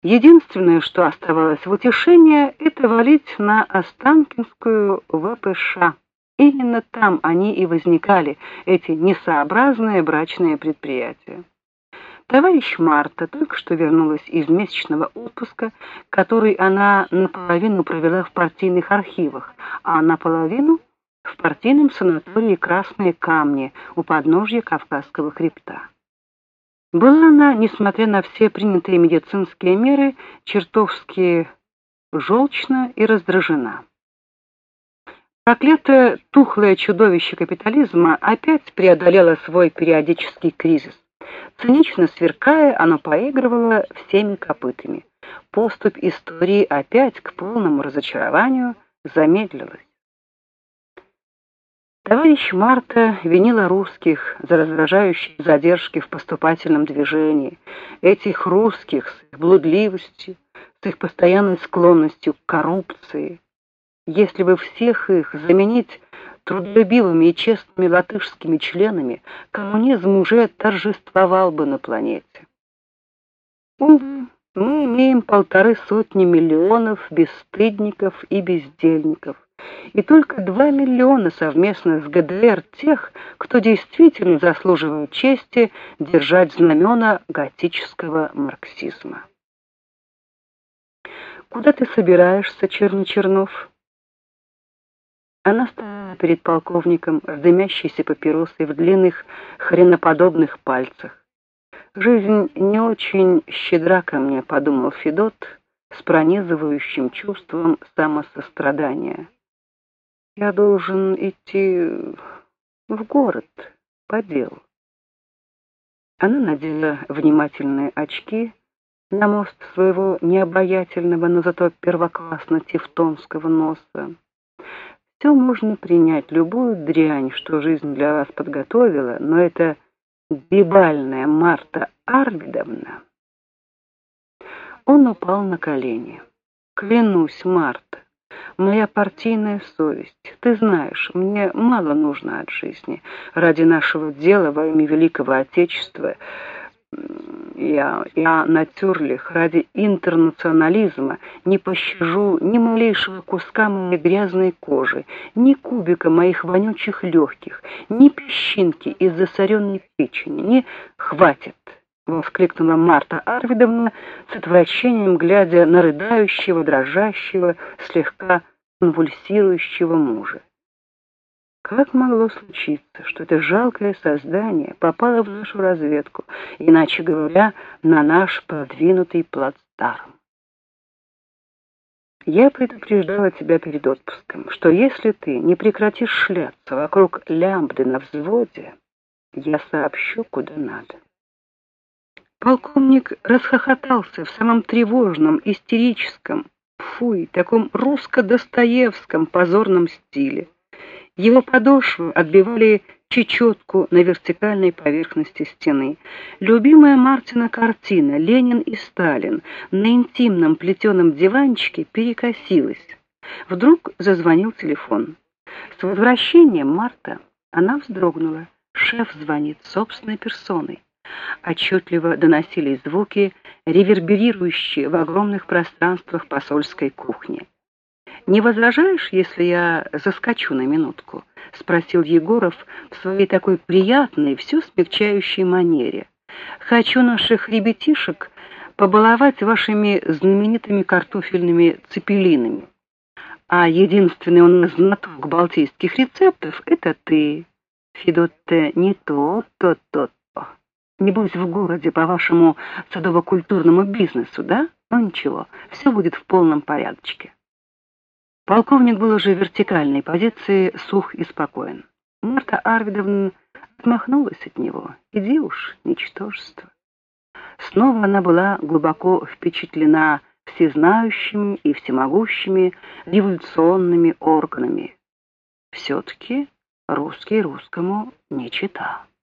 Единственное, что оставалось в утешение, это валить на Останкинскую ВПШ. Именно там они и возникали, эти несообразные брачные предприятия. Товарищ Марта только что вернулась из месячного отпуска, который она наполовину провела в партийных архивах, а наполовину в партийном санатории «Красные камни» у подножья Кавказского хребта. Была она, несмотря на все принятые медицинские меры, чертовски желчна и раздражена. Проклятое тухлое чудовище капитализма опять преодолело свой периодический кризис. Цинично сверкая, оно поигрывало всеми копытами. Поступь истории опять к полному разочарованию замедлилась. Товарищ Марта винила русских за раздражающие задержки в поступательном движении, этих русских с их блудливостью, с их постоянной склонностью к коррупции. Если бы всех их заменить трудолюбивыми и честными латышскими членами, коммунизм уже торжествовал бы на планете. Увы, мы имеем 150 миллионов бесстыдников и бездельников, и только 2 миллиона совместно с ГДР тех, кто действительно заслуживает чести держать знамена готического марксизма. Куда ты собираешься, Черночернов? Она стояла перед полковником с дымящейся папиросой в длинных хреноподобных пальцах. «Жизнь не очень щедра ко мне», — подумал Федот с пронизывающим чувством самосострадания. «Я должен идти в город по делу». Она надела внимательные очки на мост своего необаятельного, но зато первоклассно-тевтонского носа. Все можно принять, любую дрянь, что жизнь для вас подготовила, но это дебильная Марта Арвидовна. Он упал на колени. «Клянусь, Марта, моя партийная совесть. Ты знаешь, мне мало нужно от жизни. Ради нашего дела во имя Великого Отечества я натюрлих, ради интернационализма не пощажу ни малейшего куска моей грязной кожи, ни кубика моих вонючих легких, ни песчинки из засоренной печени, ни... «Хватит!» — воскликнула Марта Арвидовна с отвращением, глядя на рыдающего, дрожащего, слегка конвульсирующего мужа. Как могло случиться, что это жалкое создание попало в нашу разведку, иначе говоря, на наш продвинутый плацдарм? Я предупреждала тебя перед отпуском, что если ты не прекратишь шляться вокруг лямбды на взводе, я сообщу, куда надо. Полковник расхохотался в самом тревожном, истерическом, таком русско-достоевском позорном стиле. Его подошвы отбивали чечетку на вертикальной поверхности стены. Любимая Мартина картина «Ленин и Сталин» на интимном плетеном диванчике перекосилась. Вдруг зазвонил телефон. С возвращением Марта она вздрогнула. Шеф звонит собственной персоной. Отчетливо доносились звуки, реверберирующие в огромных пространствах посольской кухни. «Не возражаешь, если я заскочу на минутку?» — спросил Егоров в своей такой приятной, все смягчающей манере. «Хочу наших ребятишек побаловать вашими знаменитыми картофельными цепелинами. А единственный у нас знаток балтийских рецептов — это ты. Федот-то не то. Небось в городе по вашему садово-культурному бизнесу, да? Ну ничего, все будет в полном порядочке». Полковник был уже в вертикальной позиции, сух и спокоен. Марта Арвидовна отмахнулась от него. «Иди уж, ничтожество». Снова она была глубоко впечатлена всезнающими и всемогущими революционными органами. Все-таки русский русскому не чета.